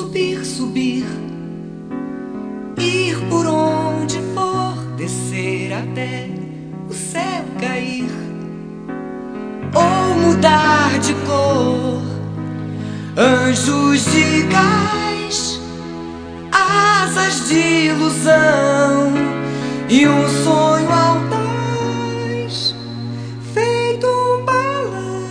subir, subir, ir por onde for, descer até o céu cair, ou mudar de cor. Anjos de gás, asas de ilusão e um sonho audaz feito um balão.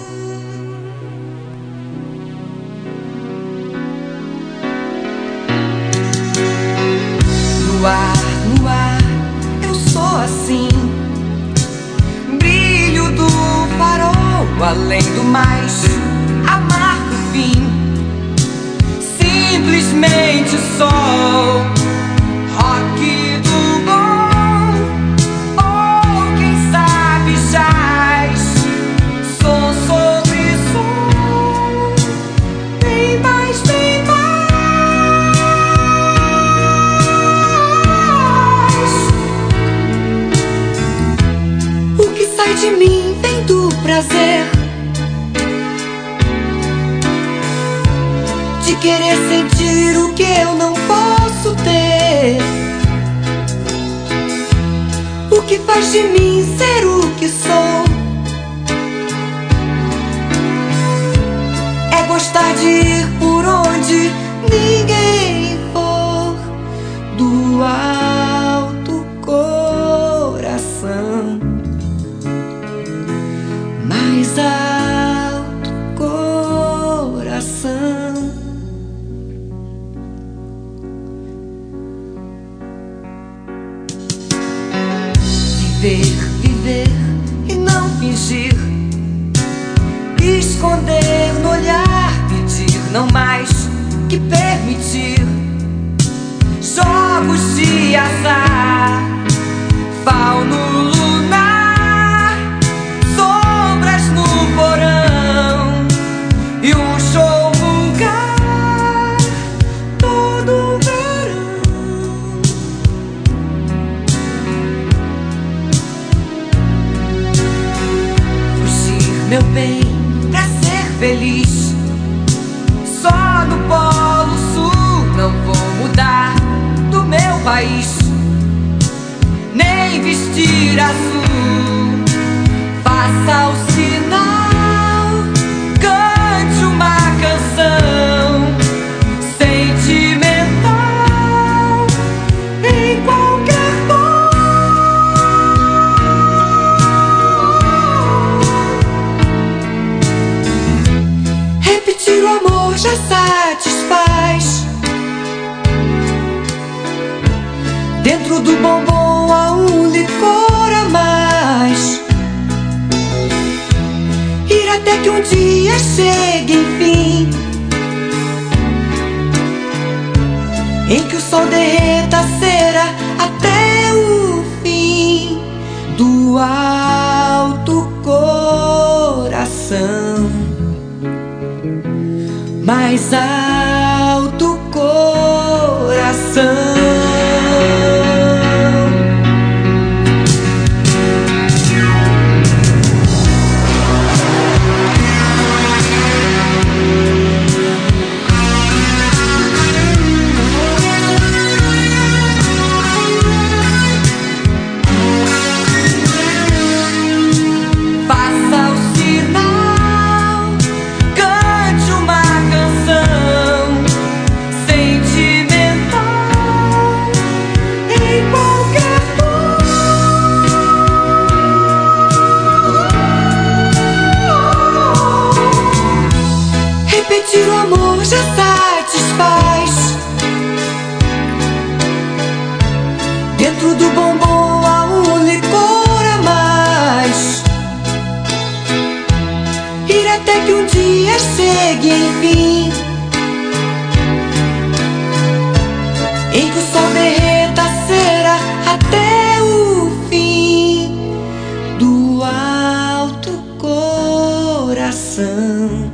No ar, eu sou assim, brilho do farol, além do mais, amargo fim, simplesmente sol, rock do bom, ou quem sabe jazz, som sobre som, bem mais, bem mais. O que sai de mim vem do prazer de querer sentir o que eu não posso ter. O que faz de mim ser o que sou é gostar de ir por onde ninguém for, do alto coração, mais alto coração. Viver, viver e não fingir, esconder no olhar, pedir não mais que permitir. Jogos de azar, fauno lunar, sombras no porão e um show vulgar todo verão. Meu bem, pra ser feliz, só no Polo Sul. Não vou mudar do meu país, nem vestir azul. Faça o sinal, cante uma canção sentimental em qualquer tom. Repetir o amor já satisfaz. Dentro do bombom há um licor a mais. Ir até que um dia chegue, enfim, em que o sol derreta a cera até o fim, do alto coração, mais alto coração. Faça o sinal, cante uma canção sentimental em qualquer tom. Repetir o amor já satisfaz. Dentro do bombom há um licor a mais. Ir até que um dia chegue, enfim, em que o sol derreta a cera até o fim, do alto coração,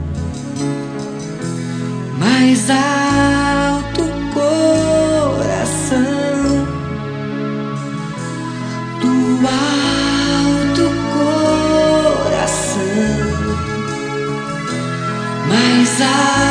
mais alto coração, do alto coração, mais alto.